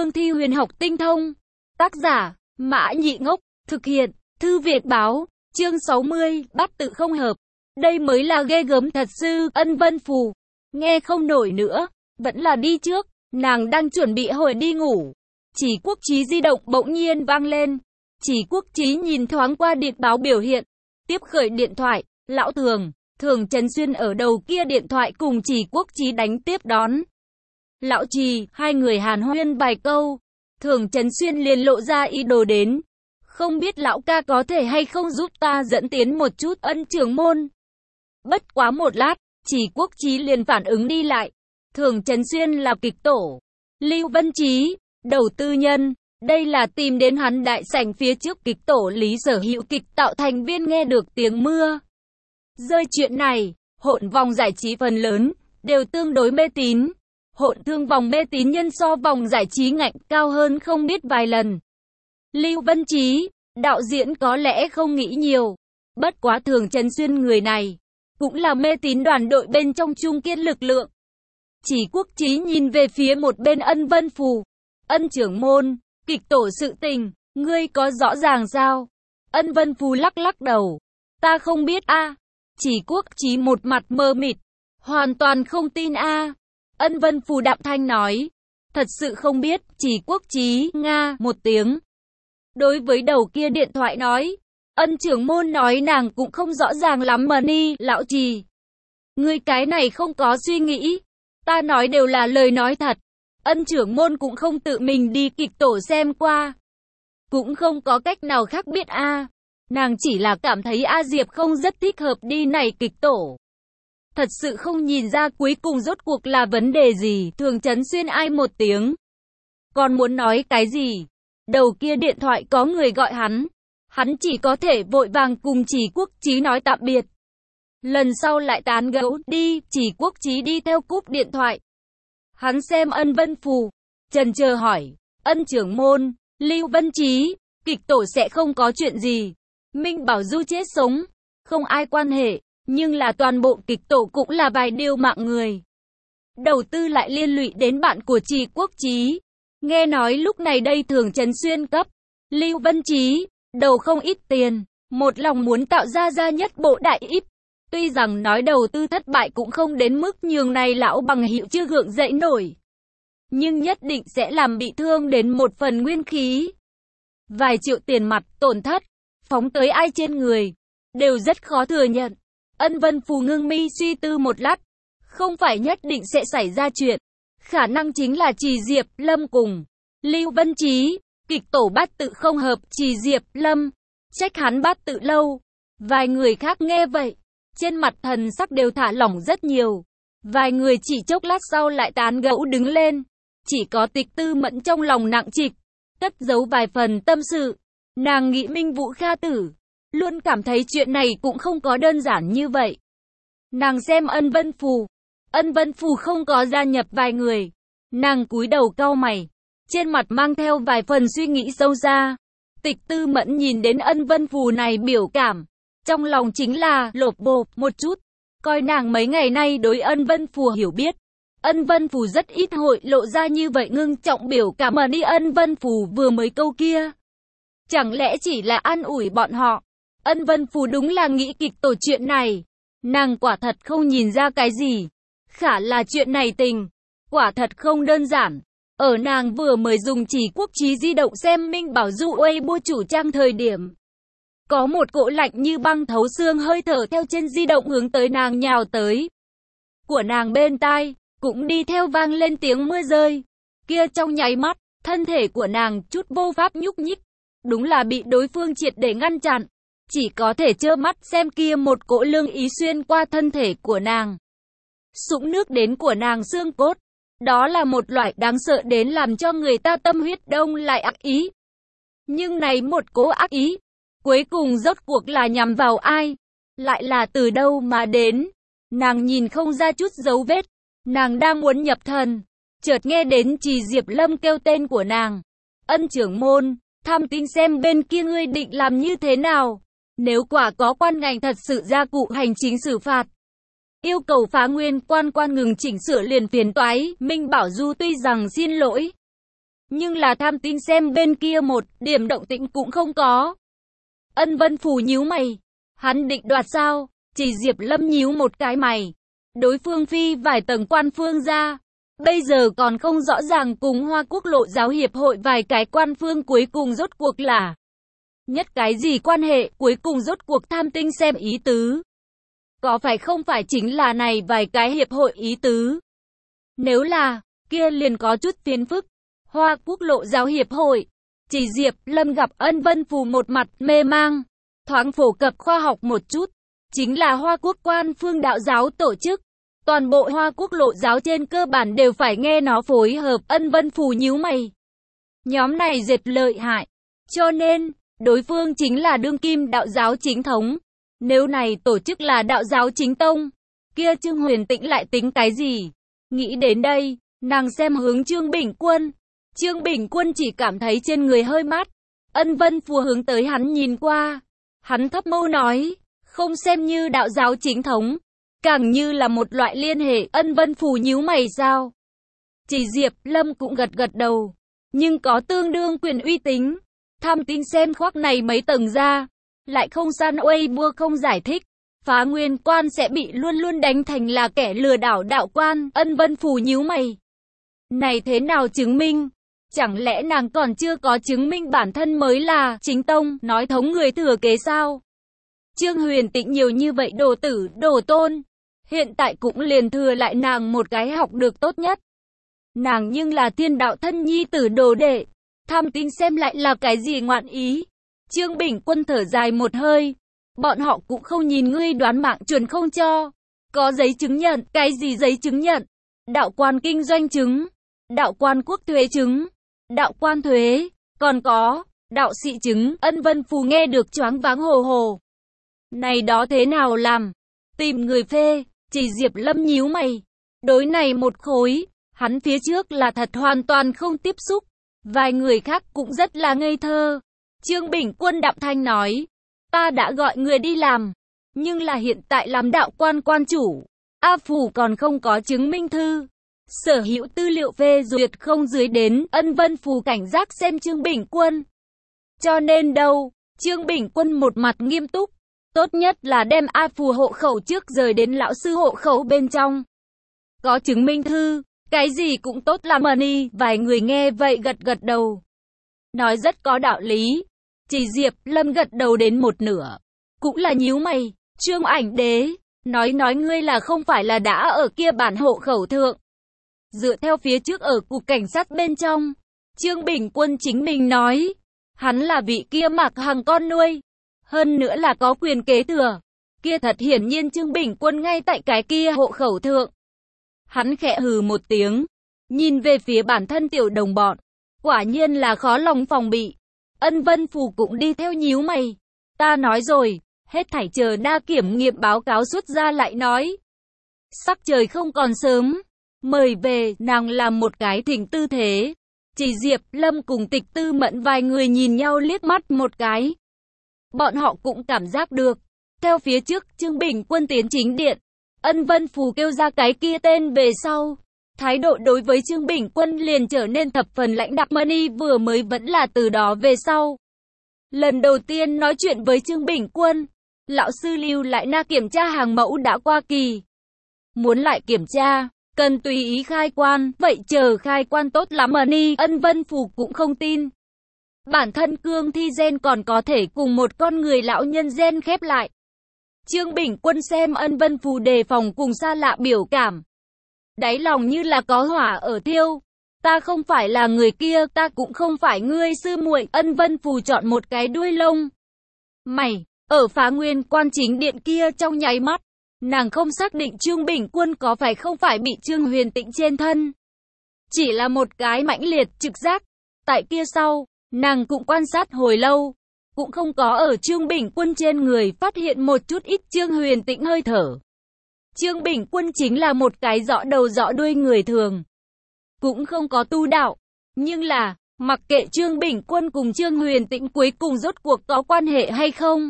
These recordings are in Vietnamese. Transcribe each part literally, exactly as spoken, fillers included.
cương thi huyền học tinh thông. Tác giả, Mã Nhị Ngốc, thực hiện, Thư Việt Báo, chương sáu mươi, bắt tự không hợp. Đây mới là ghê gớm thật sự, Ân Vân Phù. Nghe không nổi nữa, vẫn là đi trước, nàng đang chuẩn bị hồi đi ngủ. Chỉ Quốc Chí di động bỗng nhiên vang lên. Chỉ Quốc Chí nhìn thoáng qua điện báo biểu hiện, tiếp khởi điện thoại, lão Thường, Thường Trần Xuyên ở đầu kia điện thoại cùng Chỉ Quốc Chí đánh tiếp đón. Lão Trì, hai người hàn huyên vài câu, Thường Trần Xuyên liền lộ ra ý đồ đến. Không biết lão ca có thể hay không giúp ta dẫn tiến một chút Ân trưởng môn. Bất quá một lát, Chỉ Quốc Chí liền phản ứng đi lại. Thường Trần Xuyên là kịch tổ. Lưu Vân Chí, đầu tư nhân. Đây là tìm đến hắn đại sảnh phía trước kịch tổ Lý Sở Hữu kịch tạo thành viên nghe được tiếng mưa rơi chuyện này. Hỗn vòng giải trí phần lớn đều tương đối mê tín. Hỗn thương vòng mê tín nhân so vòng giải trí ngạnh cao hơn không biết vài lần. Lưu Vân Chí, đạo diễn có lẽ không nghĩ nhiều. Bất quá Thường Trần Xuyên người này cũng là mê tín đoàn đội bên trong trung kiên lực lượng. Chỉ Quốc Chí nhìn về phía một bên Ân Vân Phù. Ân trưởng môn, kịch tổ sự tình, ngươi có rõ ràng sao? Ân Vân Phù lắc lắc đầu. Ta không biết a. À. Chỉ Quốc Chí một mặt mơ mịt. Hoàn toàn không tin a. À. Ân Vân Phù đạm thanh nói. Thật sự không biết, Chỉ Quốc Chí, nga, một tiếng. Đối với đầu kia điện thoại nói. Ân trưởng môn nói nàng cũng không rõ ràng lắm mà ni, lão Trì. Ngươi cái này không có suy nghĩ. Ta nói đều là lời nói thật. Ân trưởng môn cũng không tự mình đi kịch tổ xem qua. Cũng không có cách nào khác biết a. À. Nàng chỉ là cảm thấy A Diệp không rất thích hợp đi này kịch tổ. Thật sự không nhìn ra cuối cùng rốt cuộc là vấn đề gì. Thường Trấn Xuyên ai một tiếng. Còn muốn nói cái gì? Đầu kia điện thoại có người gọi hắn. Hắn chỉ có thể vội vàng cùng Chỉ Quốc Chí nói tạm biệt. Lần sau lại tán gẫu đi. Chỉ Quốc Chí đi theo cúp điện thoại. Hắn xem Ân Vân Phù, chần chờ hỏi, Ân trưởng môn, Lưu Vân Chí, kịch tổ sẽ không có chuyện gì. Minh Bảo Du chết sống, không ai quan hệ, nhưng là toàn bộ kịch tổ cũng là vài điều mạng người. Đầu tư lại liên lụy đến bạn của Chỉ Quốc Chí. Nghe nói lúc này đây Thường Trần Xuyên cấp, Lưu Vân Chí, đầu không ít tiền, một lòng muốn tạo ra gia nhất bộ đại íp. Tuy rằng nói đầu tư thất bại cũng không đến mức nhường này lão bằng hữu chưa gượng dậy nổi. Nhưng nhất định sẽ làm bị thương đến một phần nguyên khí. Vài triệu tiền mặt tổn thất, phóng tới ai trên người, đều rất khó thừa nhận. Ân Vân Phù ngưng mi suy tư một lát. Không phải nhất định sẽ xảy ra chuyện. Khả năng chính là Trì Diệp Lâm cùng Lưu Vân Chí, kịch tổ bát tự không hợp. Trì Diệp Lâm, trách hắn bát tự lâu. Vài người khác nghe vậy, trên mặt thần sắc đều thả lỏng rất nhiều. Vài người chỉ chốc lát sau lại tán gẫu đứng lên. Chỉ có Tịch Tư Mẫn trong lòng nặng trịch, cất giấu vài phần tâm sự. Nàng nghĩ Minh Vũ Kha Tử, luôn cảm thấy chuyện này cũng không có đơn giản như vậy. Nàng xem Ân Vân Phù. Ân Vân Phù không có gia nhập vài người. Nàng cúi đầu cau mày, trên mặt mang theo vài phần suy nghĩ sâu xa. Tịch Tư Mẫn nhìn đến Ân Vân Phù này biểu cảm, trong lòng chính là lột bột một chút. Coi nàng mấy ngày nay đối Ân Vân Phù hiểu biết. Ân Vân Phù rất ít hội lộ ra như vậy ngưng trọng biểu cảm mà đi. Ân Vân Phù vừa mới câu kia, chẳng lẽ chỉ là an ủi bọn họ? Ân Vân Phù đúng là nghĩ kịch tổ chuyện này. Nàng quả thật không nhìn ra cái gì. Khả là chuyện này tình, quả thật không đơn giản. Ở nàng vừa mới dùng Chỉ Quốc Chí di động xem Minh Bảo Du Weibo chủ trang thời điểm, có một cỗ lạnh như băng thấu xương hơi thở theo trên di động hướng tới nàng nhào tới. Của nàng bên tai, cũng đi theo vang lên tiếng mưa rơi. Kia trong nháy mắt, thân thể của nàng chút vô pháp nhúc nhích. Đúng là bị đối phương triệt để ngăn chặn. Chỉ có thể trơ mắt xem kia một cỗ lương ý xuyên qua thân thể của nàng. Sũng nước đến của nàng xương cốt. Đó là một loại đáng sợ đến làm cho người ta tâm huyết đông lại ác ý. Nhưng này một cỗ ác ý, cuối cùng rốt cuộc là nhằm vào ai? Lại là từ đâu mà đến? Nàng nhìn không ra chút dấu vết. Nàng đang muốn nhập thần, chợt nghe đến Trì Diệp Lâm kêu tên của nàng. Ân trưởng môn, tham tin xem bên kia ngươi định làm như thế nào? Nếu quả có quan ngành thật sự ra cụ hành chính xử phạt, yêu cầu phá nguyên quan quan ngừng chỉnh sửa liền phiền toái. Minh Bảo Du tuy rằng xin lỗi, Nhưng là tham tin xem bên kia một điểm động tĩnh cũng không có. Ân Vân Phù nhíu mày. Hắn định đoạt sao? Chỉ Diệp Lâm nhíu một cái mày. Đối phương phi vài tầng quan phương ra. Bây giờ còn không rõ ràng cùng Hoa Quốc Lộ Giáo Hiệp hội vài cái quan phương cuối cùng rốt cuộc là nhất cái gì quan hệ, cuối cùng rốt cuộc tham tinh xem ý tứ. Có phải không phải chính là này vài cái hiệp hội ý tứ? Nếu là, kia liền có chút phiền phức. Hoa Quốc Lộ Giáo Hiệp hội. Chỉ Diệp Lâm gặp Ân Vân Phù một mặt mê mang. Thoáng phổ cập khoa học một chút. Chính là Hoa Quốc quan phương đạo giáo tổ chức. Toàn bộ Hoa Quốc Lộ giáo trên cơ bản đều phải nghe nó phối hợp. Ân Vân Phù nhíu mày. Nhóm này dệt lợi hại. Cho nên, đối phương chính là đương kim đạo giáo chính thống. Nếu này tổ chức là đạo giáo chính tông, kia Trương Huyền Tĩnh lại tính cái gì? Nghĩ đến đây, nàng xem hướng Trương Bình Quân. Trương Bình Quân chỉ cảm thấy trên người hơi mát. Ân Vân Phù hướng tới hắn nhìn qua. Hắn thấp mâu nói, không xem như đạo giáo chính thống, càng như là một loại liên hệ. Ân Vân Phù nhíu mày sao? Chỉ Diệp Lâm cũng gật gật đầu, nhưng có tương đương quyền uy tín. Tham tin xem khoác này mấy tầng ra, lại không san uây bua không giải thích. Phá Nguyên Quan sẽ bị luôn luôn đánh thành là kẻ lừa đảo đạo quan. Ân Vân Phù nhíu mày. Này thế nào chứng minh? Chẳng lẽ nàng còn chưa có chứng minh bản thân mới là chính tông, nói thống người thừa kế sao? Trương Huyền Tĩnh nhiều như vậy đồ tử, đồ tôn. Hiện tại cũng liền thừa lại nàng một cái học được tốt nhất. Nàng nhưng là thiên đạo thân nhi tử đồ đệ. Tham tin xem lại là cái gì ngoạn ý? Trương Bình Quân thở dài một hơi. Bọn họ cũng không nhìn ngươi đoán mạng chuẩn không cho. Có giấy chứng nhận, cái gì giấy chứng nhận? Đạo quan kinh doanh chứng, đạo quan quốc thuế chứng, đạo quan thuế, còn có đạo sĩ chứng. Ân Vân Phù nghe được choáng váng hồ hồ. Này đó thế nào làm? Tìm người phê. Chỉ Diệp Lâm nhíu mày. Đối này một khối, hắn phía trước là thật hoàn toàn không tiếp xúc. Vài người khác cũng rất là ngây thơ. Trương Bình Quân đạm thanh nói, ta đã gọi người đi làm, nhưng là hiện tại làm đạo quan quan chủ, A Phủ còn không có chứng minh thư. Sở hữu tư liệu phê duyệt không dưới đến. Ân Vân Phù cảnh giác xem Trương Bình Quân. Cho nên đâu? Trương Bình Quân một mặt nghiêm túc. Tốt nhất là đem A Phù hộ khẩu trước rời đến lão sư hộ khẩu bên trong. Có chứng minh thư, cái gì cũng tốt làm money. Vài người nghe vậy gật gật đầu. Nói rất có đạo lý. Chỉ Diệp Lâm gật đầu đến một nửa. Cũng là nhíu mày. Trương Ảnh Đế, nói nói ngươi là không phải là đã ở kia bản hộ khẩu thượng. Dựa theo phía trước ở cục cảnh sát bên trong. Trương Bình Quân chính mình nói. Hắn là vị kia Mạc Hằng con nuôi. Hơn nữa là có quyền kế thừa. Kia thật hiển nhiên Trương Bình Quân ngay tại cái kia hộ khẩu thượng. Hắn khẽ hừ một tiếng. Nhìn về phía bản thân tiểu đồng bọn. Quả nhiên là khó lòng phòng bị. Ân Vân Phù cũng đi theo nhíu mày. Ta nói rồi, hết thảy chờ đa kiểm nghiệm báo cáo xuất ra lại nói. Sắc trời không còn sớm. Mời về, nàng làm một cái thỉnh tư thế. Chỉ Diệp Lâm cùng Tịch Tư Mẫn vài người nhìn nhau liếc mắt một cái. Bọn họ cũng cảm giác được. Theo phía trước, Trương Bình Quân tiến chính điện. Ân Vân Phù kêu ra cái kia tên về sau. Thái độ đối với Trương Bình Quân liền trở nên thập phần lãnh đạm. Money vừa mới vẫn là từ đó về sau. Lần đầu tiên nói chuyện với Trương Bình Quân, lão sư lưu lại na kiểm tra hàng mẫu đã qua kỳ. Muốn lại kiểm tra, cần tùy ý khai quan, vậy chờ khai quan tốt lắm. Money, Ân Vân Phù cũng không tin. Bản thân cương thi gen còn có thể cùng một con người lão nhân gen khép lại. Trương Bình Quân xem Ân Vân Phù đề phòng cùng xa lạ biểu cảm. Đáy lòng như là có hỏa ở thiêu. Ta không phải là người kia, ta cũng không phải ngươi sư muội. Ân Vân Phù chọn một cái đuôi lông mày, ở Phá Nguyên Quan chính điện kia trong nháy mắt. Nàng không xác định Trương Bình Quân có phải không phải bị Trương Huyền Tĩnh trên thân. Chỉ là một cái mãnh liệt trực giác. Tại kia sau, nàng cũng quan sát hồi lâu. Cũng không có ở Trương Bình Quân trên người phát hiện một chút ít Trương Huyền Tĩnh hơi thở. Trương Bình Quân chính là một cái rõ đầu rõ đuôi người thường. Cũng không có tu đạo. Nhưng là, mặc kệ Trương Bình Quân cùng Trương Huyền Tĩnh cuối cùng rốt cuộc có quan hệ hay không.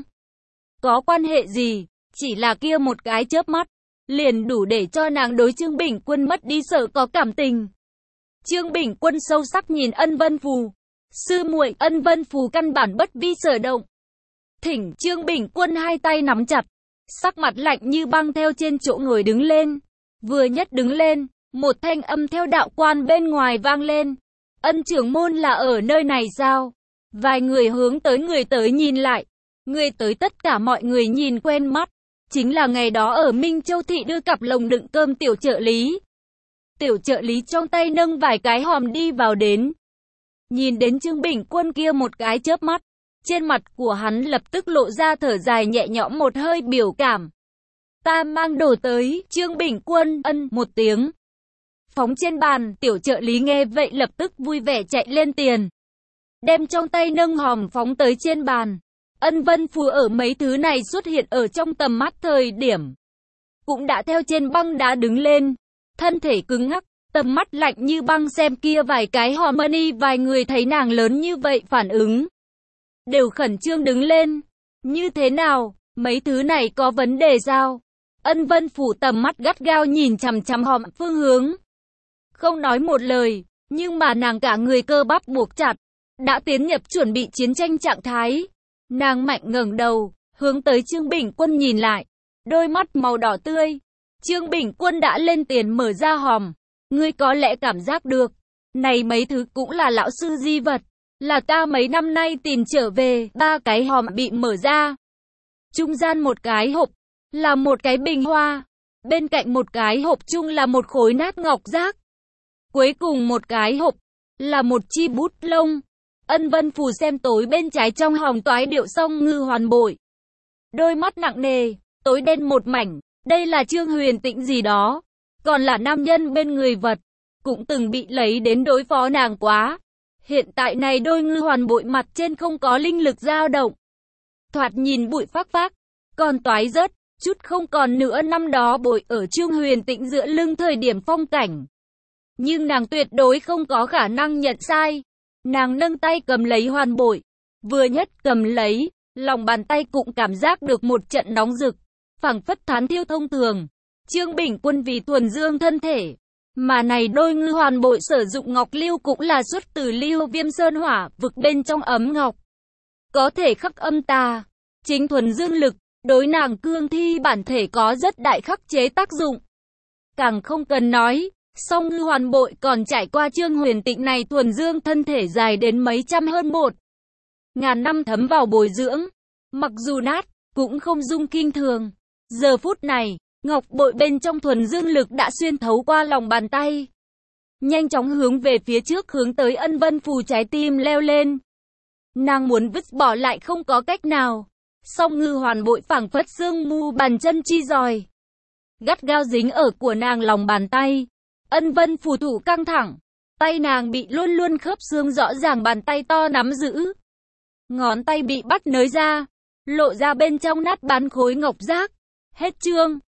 Có quan hệ gì, chỉ là kia một cái chớp mắt. Liền đủ để cho nàng đối Trương Bình Quân mất đi sợ có cảm tình. Trương Bình Quân sâu sắc nhìn Ân Vân Phù. Sư muội, Ân Vân Phù căn bản bất vi sở động. Thỉnh, Trương Bình Quân hai tay nắm chặt, sắc mặt lạnh như băng theo trên chỗ ngồi đứng lên. Vừa nhất đứng lên, một thanh âm theo đạo quan bên ngoài vang lên. Ân trưởng môn là ở nơi này sao? Vài người hướng tới người tới nhìn lại. Người tới tất cả mọi người nhìn quen mắt. Chính là ngày đó ở Minh Châu Thị đưa cặp lồng đựng cơm tiểu trợ lý. Tiểu trợ lý trong tay nâng vài cái hòm đi vào đến. Nhìn đến Trương Bình Quân kia một cái chớp mắt. Trên mặt của hắn lập tức lộ ra thở dài nhẹ nhõm một hơi biểu cảm. Ta mang đồ tới, Trương Bình Quân, ân một tiếng. Phóng trên bàn, tiểu trợ lý nghe vậy lập tức vui vẻ chạy lên tiền. Đem trong tay nâng hòm phóng tới trên bàn. Ân Vân Phù ở mấy thứ này xuất hiện ở trong tầm mắt thời điểm. Cũng đã theo trên băng đá đứng lên. Thân thể cứng ngắc, tầm mắt lạnh như băng xem kia vài cái hòm money, vài người thấy nàng lớn như vậy phản ứng. Đều khẩn trương đứng lên. Như thế nào, mấy thứ này có vấn đề sao? Ân Vân Phù tầm mắt gắt gao nhìn chằm chằm hòm phương hướng. Không nói một lời, nhưng mà nàng cả người cơ bắp buộc chặt. Đã tiến nhập chuẩn bị chiến tranh trạng thái. Nàng mạnh ngẩng đầu, hướng tới Trương Bình Quân nhìn lại. Đôi mắt màu đỏ tươi. Trương Bình Quân đã lên tiền mở ra hòm. Ngươi có lẽ cảm giác được. Này mấy thứ cũng là lão sư di vật. Là ta mấy năm nay tìm trở về. Ba cái hòm bị mở ra. Trung gian một cái hộp. Là một cái bình hoa. Bên cạnh một cái hộp chung là một khối nát ngọc giác. Cuối cùng một cái hộp. Là một chi bút lông. Ân Vân Phù xem tối bên trái trong hòm toái điệu song ngư hoàn bội. Đôi mắt nặng nề, tối đen một mảnh. Đây là Trương Huyền Tĩnh gì đó. Còn là nam nhân bên người vật. Cũng từng bị lấy đến đối phó nàng quá. Hiện tại này đôi ngư hoàn bội mặt trên không có linh lực dao động. Thoạt nhìn bụi phác phác. Còn toái rớt, chút không còn nữa năm đó bội ở Trương Huyền Tĩnh giữa lưng thời điểm phong cảnh. Nhưng nàng tuyệt đối không có khả năng nhận sai. Nàng nâng tay cầm lấy hoàn bội. Vừa nhất cầm lấy, lòng bàn tay cũng cảm giác được một trận nóng rực. Phảng phất thán thiêu thông thường. Trương Bình Quân vì thuần dương thân thể. Mà này đôi ngư hoàn bội sử dụng ngọc lưu cũng là xuất từ lưu viêm sơn hỏa vực bên trong ấm ngọc. Có thể khắc âm tà. Chính thuần dương lực, đối nàng cương thi bản thể có rất đại khắc chế tác dụng. Càng không cần nói. Song ngư hoàn bội còn trải qua Trương Huyền Tĩnh này thuần dương thân thể dài đến mấy trăm hơn một ngàn năm thấm vào bồi dưỡng. Mặc dù nát, cũng không dung kinh thường. Giờ phút này, ngọc bội bên trong thuần dương lực đã xuyên thấu qua lòng bàn tay. Nhanh chóng hướng về phía trước hướng tới Ân Vân Phù trái tim leo lên. Nàng muốn vứt bỏ lại không có cách nào. Song ngư hoàn bội phảng phất sương mu bàn chân chi giòi. Gắt gao dính ở của nàng lòng bàn tay. Ân Vân Phù thủ căng thẳng, tay nàng bị luôn luôn khớp xương rõ ràng bàn tay to nắm giữ. Ngón tay bị bắt nới ra, lộ ra bên trong nát bán khối ngọc giác. Hết chương.